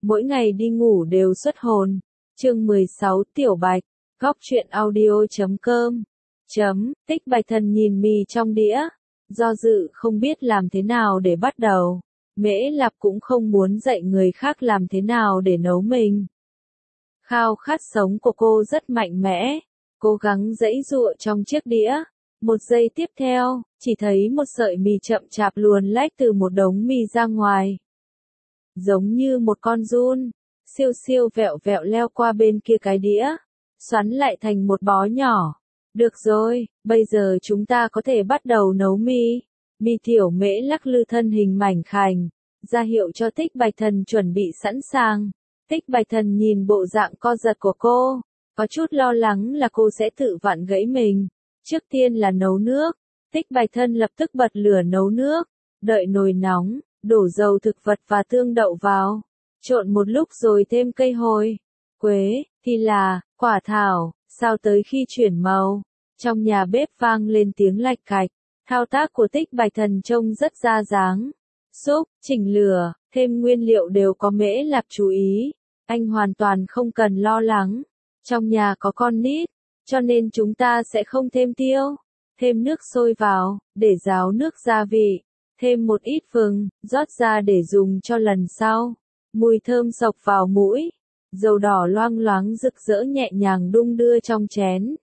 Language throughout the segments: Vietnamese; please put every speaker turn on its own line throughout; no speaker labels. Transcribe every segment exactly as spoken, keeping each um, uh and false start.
mỗi ngày đi ngủ đều xuất hồn. Chương mười sáu Tiểu Bạch, góc truyện audio chấm com. Chấm, Tích Bạch Thần nhìn mì trong đĩa, do dự không biết làm thế nào để bắt đầu. Mễ Lạp cũng không muốn dạy người khác làm thế nào để nấu mình. Khao khát sống của cô rất mạnh mẽ, cố gắng giãy giụa trong chiếc đĩa. Một giây tiếp theo, chỉ thấy một sợi mì chậm chạp luồn lách từ một đống mì ra ngoài. Giống như một con giun, siêu siêu vẹo vẹo leo qua bên kia cái đĩa, xoắn lại thành một bó nhỏ. Được rồi, bây giờ chúng ta có thể bắt đầu nấu mì. Mì Tiểu Mễ lắc lư thân hình mảnh khảnh, ra hiệu cho Tích Bạch Thần chuẩn bị sẵn sàng. Tích Bạch Thần nhìn bộ dạng co giật của cô, có chút lo lắng là cô sẽ tự vặn gãy mình. Trước tiên là nấu nước. Tích Bạch Thần lập tức bật lửa nấu nước, đợi nồi nóng, đổ dầu thực vật và tương đậu vào, trộn một lúc rồi thêm cây hồi, quế, thì là, quả thảo, sao tới khi chuyển màu. Trong nhà bếp vang lên tiếng lạch cạch, thao tác của Tích Bạch Thần trông rất ra dáng. Xúc, chỉnh lửa, thêm nguyên liệu đều có Mễ Lạp chú ý, anh hoàn toàn không cần lo lắng. Trong nhà có con nít, cho nên chúng ta sẽ không thêm tiêu. Thêm nước sôi vào, để ráo nước gia vị. Thêm một ít vừng, rót ra để dùng cho lần sau. Mùi thơm sộc vào mũi. Dầu đỏ loang loáng rực rỡ nhẹ nhàng đung đưa trong chén.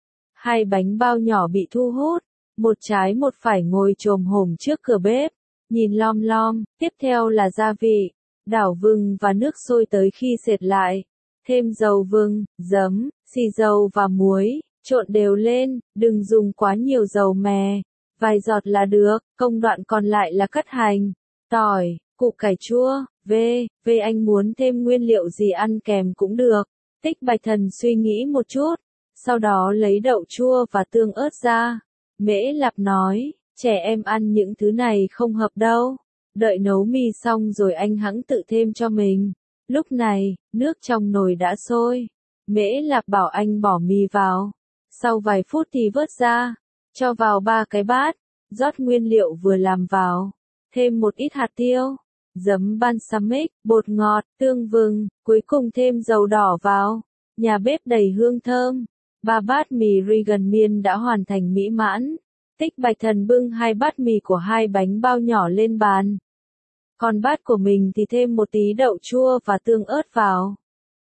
Hai bánh bao nhỏ bị thu hút. Một trái một phải ngồi chồm hổm trước cửa bếp. Nhìn lom lom, tiếp theo là gia vị. Đảo vừng và nước sôi tới khi sệt lại. Thêm dầu vừng, giấm, xì dầu và muối. Trộn đều lên, đừng dùng quá nhiều dầu mè. Vài giọt là được, công đoạn còn lại là cắt hành, tỏi, củ cải chua, về, về anh muốn thêm nguyên liệu gì ăn kèm cũng được. Tích Bạch Thần suy nghĩ một chút, sau đó lấy đậu chua và tương ớt ra. Mễ Lạp nói, trẻ em ăn những thứ này không hợp đâu. Đợi nấu mì xong rồi anh hẵng tự thêm cho mình. Lúc này, nước trong nồi đã sôi. Mễ Lạp bảo anh bỏ mì vào. Sau vài phút thì vớt ra, cho vào ba cái bát, rót nguyên liệu vừa làm vào, thêm một ít hạt tiêu, giấm balsamic, bột ngọt, tương vừng, cuối cùng thêm dầu đỏ vào. Nhà bếp đầy hương thơm. Ba bát mì Regan miên đã hoàn thành mỹ mãn. Tích Bạch Thần bưng hai bát mì của hai bánh bao nhỏ lên bàn. Còn bát của mình thì thêm một tí đậu chua và tương ớt vào.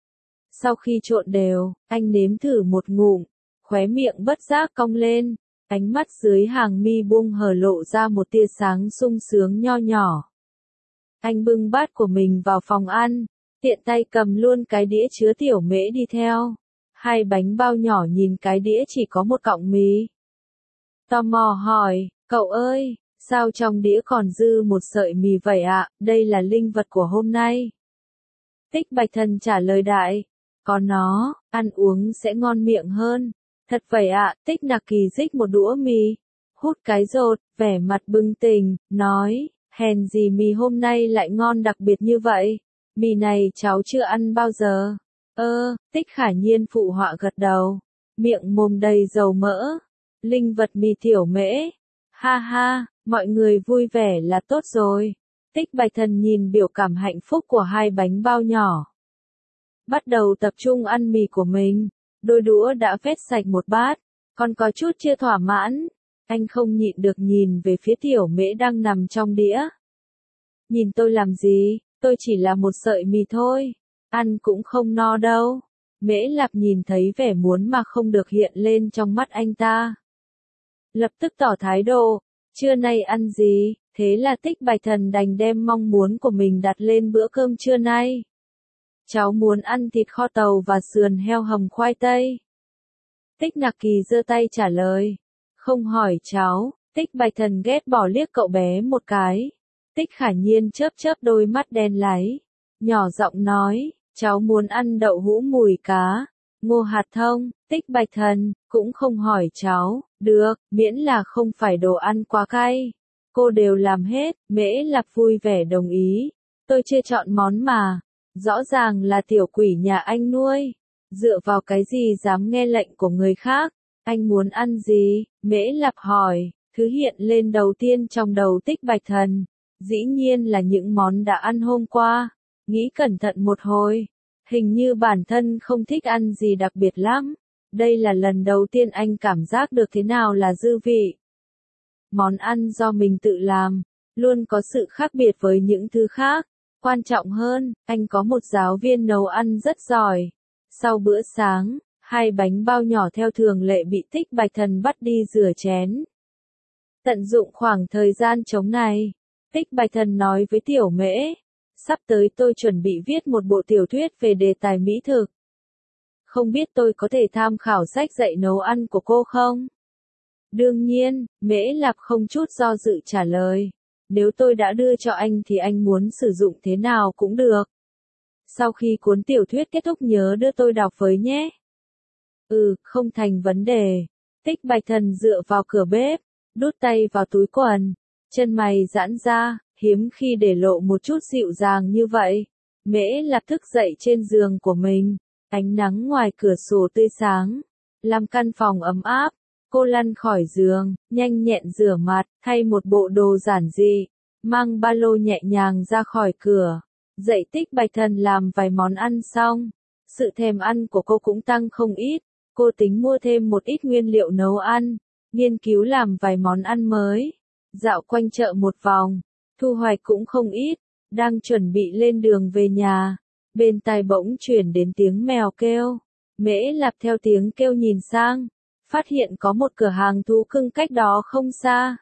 Sau khi trộn đều, anh nếm thử một ngụm. Khóe miệng bất giác cong lên, ánh mắt dưới hàng mi buông hở lộ ra một tia sáng sung sướng nho nhỏ. Anh bưng bát của mình vào phòng ăn, tiện tay cầm luôn cái đĩa chứa Tiểu Mễ đi theo. Hai bánh bao nhỏ nhìn cái đĩa chỉ có một cọng mì. Tò mò hỏi, cậu ơi, sao trong đĩa còn dư một sợi mì vậy ạ? Đây là linh vật của hôm nay. Tích Bạch Thần trả lời đại, có nó, ăn uống sẽ ngon miệng hơn. Thật vậy ạ, Tích Nặc Kỳ rích một đũa mì, hút cái rột, vẻ mặt bừng tỉnh, nói, hèn gì mì hôm nay lại ngon đặc biệt như vậy, mì này cháu chưa ăn bao giờ. Ơ, Tích Khả Nhiên phụ họa gật đầu, miệng mồm đầy dầu mỡ, linh vật mì Tiểu Mễ, ha ha, mọi người vui vẻ là tốt rồi. Tích Bạch Thần nhìn biểu cảm hạnh phúc của hai bánh bao nhỏ, bắt đầu tập trung ăn mì của mình. Đôi đũa đã vét sạch một bát, còn có chút chưa thỏa mãn. Anh không nhịn được nhìn về phía Tiểu Mễ đang nằm trong đĩa. Nhìn tôi làm gì, tôi chỉ là một sợi mì thôi, ăn cũng không no đâu. Mễ Lạp nhìn thấy vẻ muốn mà không được hiện lên trong mắt anh ta. Lập tức tỏ thái độ, trưa nay ăn gì, thế là Tích Bạch Thần đành đem mong muốn của mình đặt lên bữa cơm trưa nay. Cháu muốn ăn thịt kho tàu và sườn heo hầm khoai tây. Tích Nặc Kỳ giơ tay trả lời. Không hỏi cháu, Tích Bạch Thần ghét bỏ liếc cậu bé một cái. Tích Khả Nhiên chớp chớp đôi mắt đen láy. Nhỏ giọng nói, cháu muốn ăn đậu hũ mùi cá, ngô hạt thông. Tích Bạch Thần, cũng không hỏi cháu, được, miễn là không phải đồ ăn quá cay. Cô đều làm hết, Mễ Lạp vui vẻ đồng ý. Tôi chưa chọn món mà. Rõ ràng là tiểu quỷ nhà anh nuôi. Dựa vào cái gì dám nghe lệnh của người khác? Anh muốn ăn gì? Mễ Lạp hỏi. Thứ hiện lên đầu tiên trong đầu Tích Bạch Thần, dĩ nhiên là những món đã ăn hôm qua. Nghĩ cẩn thận một hồi, hình như bản thân không thích ăn gì đặc biệt lắm. Đây là lần đầu tiên anh cảm giác được thế nào là dư vị. Món ăn do mình tự làm, luôn có sự khác biệt với những thứ khác. Quan trọng hơn, anh có một giáo viên nấu ăn rất giỏi. Sau bữa sáng, hai bánh bao nhỏ theo thường lệ bị Tích Bạch Thần bắt đi rửa chén. Tận dụng khoảng thời gian trống này, Tích Bạch Thần nói với Tiểu Mễ, sắp tới tôi chuẩn bị viết một bộ tiểu thuyết về đề tài mỹ thực. Không biết tôi có thể tham khảo sách dạy nấu ăn của cô không? Đương nhiên, Mễ Lạp không chút do dự trả lời. Nếu tôi đã đưa cho anh thì anh muốn sử dụng thế nào cũng được. Sau khi cuốn tiểu thuyết kết thúc nhớ đưa tôi đọc với nhé. Ừ, không thành vấn đề. Tích Bạch Thần dựa vào cửa bếp, đút tay vào túi quần, chân mày giãn ra, hiếm khi để lộ một chút dịu dàng như vậy. Mễ Lạp thức dậy trên giường của mình, ánh nắng ngoài cửa sổ tươi sáng, làm căn phòng ấm áp. Cô lăn khỏi giường, nhanh nhẹn rửa mặt, thay một bộ đồ giản dị, mang ba lô nhẹ nhàng ra khỏi cửa. Dậy Tích Bạch Thần làm vài món ăn xong, sự thèm ăn của cô cũng tăng không ít. Cô tính mua thêm một ít nguyên liệu nấu ăn, nghiên cứu làm vài món ăn mới. Dạo quanh chợ một vòng, thu hoạch cũng không ít. Đang chuẩn bị lên đường về nhà, bên tai bỗng chuyển đến tiếng mèo kêu. Mễ Lạp theo tiếng kêu nhìn sang, phát hiện có một cửa hàng thú cưng cách đó không xa.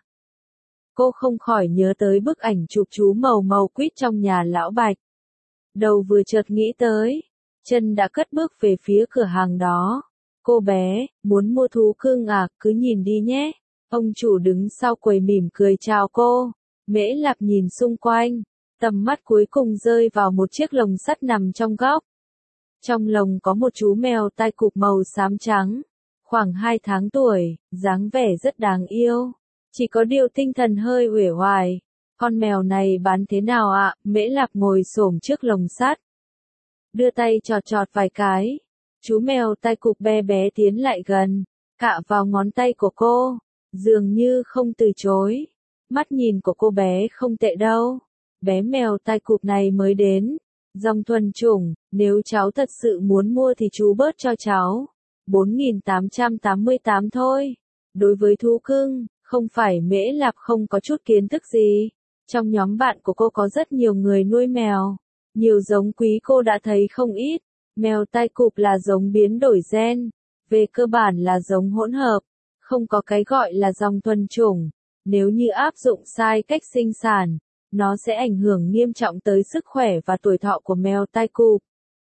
Cô không khỏi nhớ tới bức ảnh chụp chú màu màu quýt trong nhà lão Bạch. Đầu vừa chợt nghĩ tới, chân đã cất bước về phía cửa hàng đó. Cô bé, muốn mua thú cưng à, cứ nhìn đi nhé. Ông chủ đứng sau quầy mỉm cười chào cô. Mễ Lạp nhìn xung quanh, tầm mắt cuối cùng rơi vào một chiếc lồng sắt nằm trong góc. Trong lồng có một chú mèo tai cụp màu xám trắng, khoảng hai tháng tuổi, dáng vẻ rất đáng yêu. Chỉ có điều tinh thần hơi uể oải. Con mèo này bán thế nào ạ? Mễ Lạp ngồi xổm trước lồng sắt, đưa tay chọt chọt vài cái. Chú mèo tai cụp bé bé tiến lại gần, cạ vào ngón tay của cô, dường như không từ chối. Mắt nhìn của cô bé không tệ đâu. Bé mèo tai cụp này mới đến, dòng thuần chủng, nếu cháu thật sự muốn mua thì chú bớt cho cháu. bốn nghìn tám trăm tám mươi tám thôi. Đối với thú cưng, không phải Mễ Lạp không có chút kiến thức gì. Trong nhóm bạn của cô có rất nhiều người nuôi mèo. Nhiều giống quý cô đã thấy không ít. Mèo tai cụp là giống biến đổi gen. Về cơ bản là giống hỗn hợp. Không có cái gọi là dòng thuần chủng. Nếu như áp dụng sai cách sinh sản, nó sẽ ảnh hưởng nghiêm trọng tới sức khỏe và tuổi thọ của mèo tai cụp.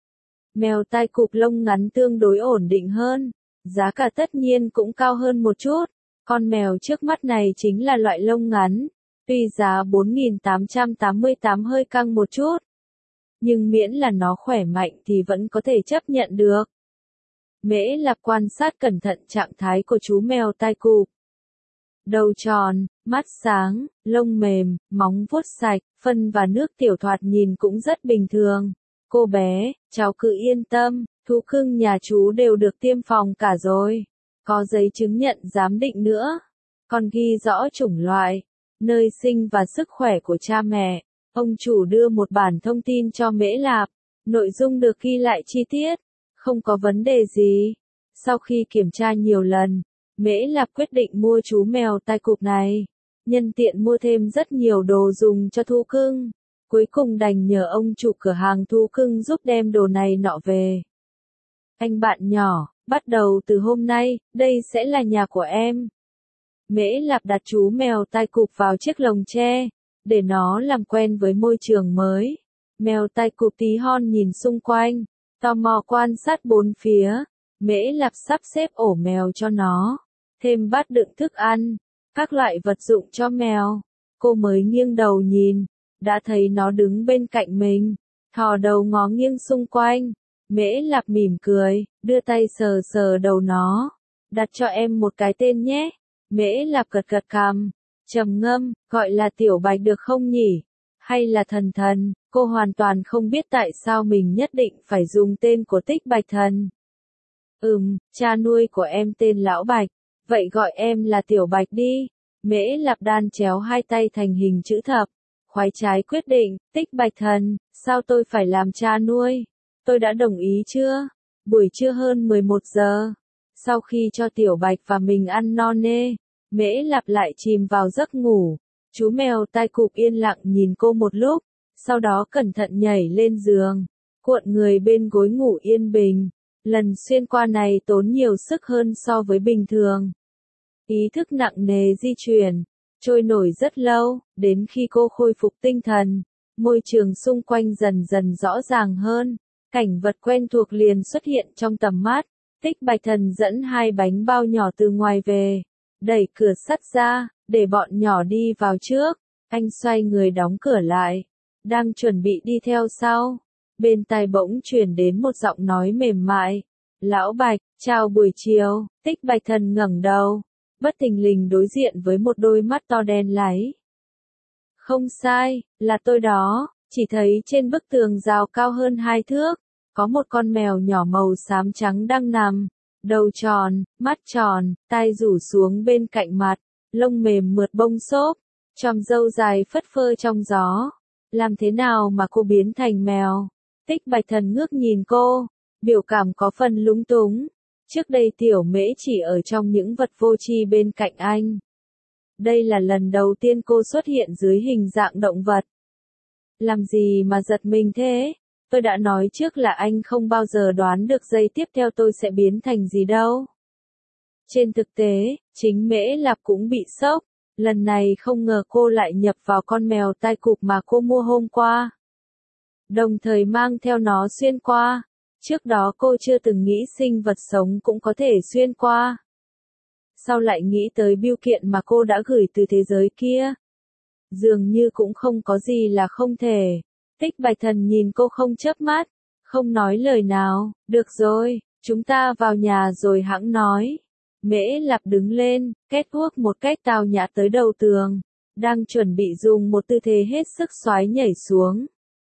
Mèo tai cụp lông ngắn tương đối ổn định hơn. Giá cả tất nhiên cũng cao hơn một chút. Con mèo trước mắt này chính là loại lông ngắn. Tuy giá bốn nghìn tám trăm tám mươi tám hơi căng một chút, nhưng miễn là nó khỏe mạnh thì vẫn có thể chấp nhận được. Mễ Lạp quan sát cẩn thận trạng thái của chú mèo tai cụp. Đầu tròn, mắt sáng, lông mềm, móng vuốt sạch, phân và nước tiểu thoạt nhìn cũng rất bình thường. Cô bé, cháu cứ yên tâm, thú cưng nhà chú đều được tiêm phòng cả rồi. Có giấy chứng nhận giám định nữa. Còn ghi rõ chủng loại, nơi sinh và sức khỏe của cha mẹ. Ông chủ đưa một bản thông tin cho Mễ Lạp. Nội dung được ghi lại chi tiết. Không có vấn đề gì. Sau khi kiểm tra nhiều lần, Mễ Lạp quyết định mua chú mèo tai cụp này. Nhân tiện mua thêm rất nhiều đồ dùng cho thú cưng. Cuối cùng đành nhờ ông chủ cửa hàng thú cưng giúp đem đồ này nọ về. Anh bạn nhỏ, bắt đầu từ hôm nay, đây sẽ là nhà của em. Mễ Lạp đặt chú mèo tai cụp vào chiếc lồng tre, để nó làm quen với môi trường mới. Mèo tai cụp tí hon nhìn xung quanh, tò mò quan sát bốn phía. Mễ Lạp sắp xếp ổ mèo cho nó, thêm bát đựng thức ăn, các loại vật dụng cho mèo. Cô mới nghiêng đầu nhìn, đã thấy nó đứng bên cạnh mình, thò đầu ngó nghiêng xung quanh. Mễ Lạp mỉm cười, đưa tay sờ sờ đầu nó. Đặt cho em một cái tên nhé. Mễ Lạp gật gật cằm, trầm ngâm, gọi là Tiểu Bạch được không nhỉ? Hay là Thần Thần? Cô hoàn toàn không biết tại sao mình nhất định phải dùng tên của Tích Bạch Thần. Ừm, cha nuôi của em tên Lão Bạch, vậy gọi em là Tiểu Bạch đi. Mễ Lạp đan chéo hai tay thành hình chữ thập, khoái trái quyết định, Tích Bạch Thần, Sao tôi phải làm cha nuôi? Tôi đã đồng ý chưa? Buổi trưa hơn mười một giờ. Sau khi cho Tiểu Bạch và mình ăn no nê, Mễ Lạp lại chìm vào giấc ngủ. Chú mèo tai cụp yên lặng nhìn cô một lúc, sau đó cẩn thận nhảy lên giường, cuộn người bên gối ngủ yên bình. Lần xuyên qua này tốn nhiều sức hơn so với bình thường. Ý thức nặng nề di chuyển, trôi nổi rất lâu, đến khi cô khôi phục tinh thần, môi trường xung quanh dần dần rõ ràng hơn, cảnh vật quen thuộc liền xuất hiện trong tầm mắt. Tích Bạch Thần dẫn hai bánh bao nhỏ từ ngoài về, đẩy cửa sắt ra, để bọn nhỏ đi vào trước. Anh xoay người đóng cửa lại, đang chuẩn bị đi theo sau. Bên tai bỗng truyền đến một giọng nói mềm mại. Lão Bạch, chào buổi chiều. Tích Bạch Thần ngẩng đầu, bất thình lình đối diện với một đôi mắt to đen láy. Không sai, là tôi đó. Chỉ thấy trên bức tường rào cao hơn hai thước, có một con mèo nhỏ màu xám trắng đang nằm. Đầu tròn, mắt tròn, tai rủ xuống bên cạnh mặt, lông mềm mượt bông xốp, chòm râu dài phất phơ trong gió. Làm thế nào mà cô biến thành mèo? Tích Bạch Thần ngước nhìn cô, biểu cảm có phần lúng túng. Trước đây Tiểu Mễ chỉ ở trong những vật vô tri bên cạnh anh. Đây là lần đầu tiên cô xuất hiện dưới hình dạng động vật. Làm gì mà giật mình thế? Tôi đã nói trước là anh không bao giờ đoán được giây tiếp theo tôi sẽ biến thành gì đâu. Trên thực tế, chính Mễ Lạp cũng bị sốc. Lần này không ngờ cô lại nhập vào con mèo tai cụp mà cô mua hôm qua. Đồng thời mang theo nó xuyên qua. Trước đó cô chưa từng nghĩ sinh vật sống cũng có thể xuyên qua. Sau lại nghĩ tới bưu kiện mà cô đã gửi từ thế giới kia. Dường như cũng không có gì là không thể. Tích Bạch Thần nhìn cô không chớp mắt, không nói lời nào. Được rồi, chúng ta vào nhà rồi hẵng nói. Mễ Lạp đứng lên, két guốc một cách tao nhã tới đầu tường, đang chuẩn bị dùng một tư thế hết sức xoái nhảy xuống.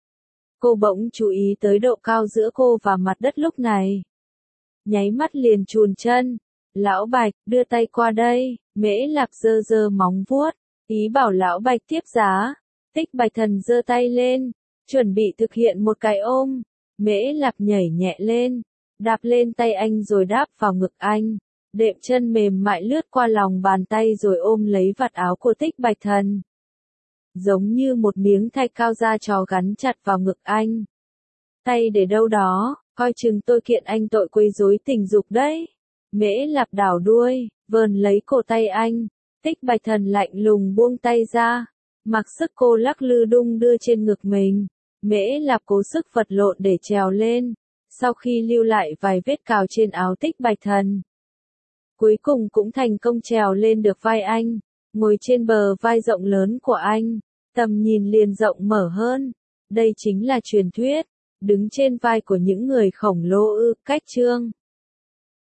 Cô bỗng chú ý tới độ cao giữa cô và mặt đất lúc này. Nháy mắt liền chùn chân. Lão Bạch, đưa tay qua đây. Mễ Lạp giơ giơ móng vuốt, ý bảo Lão Bạch tiếp giá. Tích Bạch Thần giơ tay lên, chuẩn bị thực hiện một cái ôm. Mễ Lạp nhảy nhẹ lên, đạp lên tay anh rồi đáp vào ngực anh. Đệm chân mềm mại lướt qua lòng bàn tay rồi ôm lấy vạt áo của Tích Bạch Thần. Giống như một miếng thạch cao da trò gắn chặt vào ngực anh. Tay để đâu đó, coi chừng tôi kiện anh tội quấy rối tình dục đấy. Mễ Lạp đảo đuôi, vờn lấy cổ tay anh. Tích Bạch Thần lạnh lùng buông tay ra. Mặc sức cô lắc lư đung đưa trên ngực mình. Mễ Lạp cố sức vật lộn để trèo lên. Sau khi lưu lại vài vết cào trên áo Tích Bạch Thần, cuối cùng cũng thành công trèo lên được vai anh, ngồi trên bờ vai rộng lớn của anh, tầm nhìn liền rộng mở hơn. Đây chính là truyền thuyết, đứng trên vai của những người khổng lồ ư, cách chương.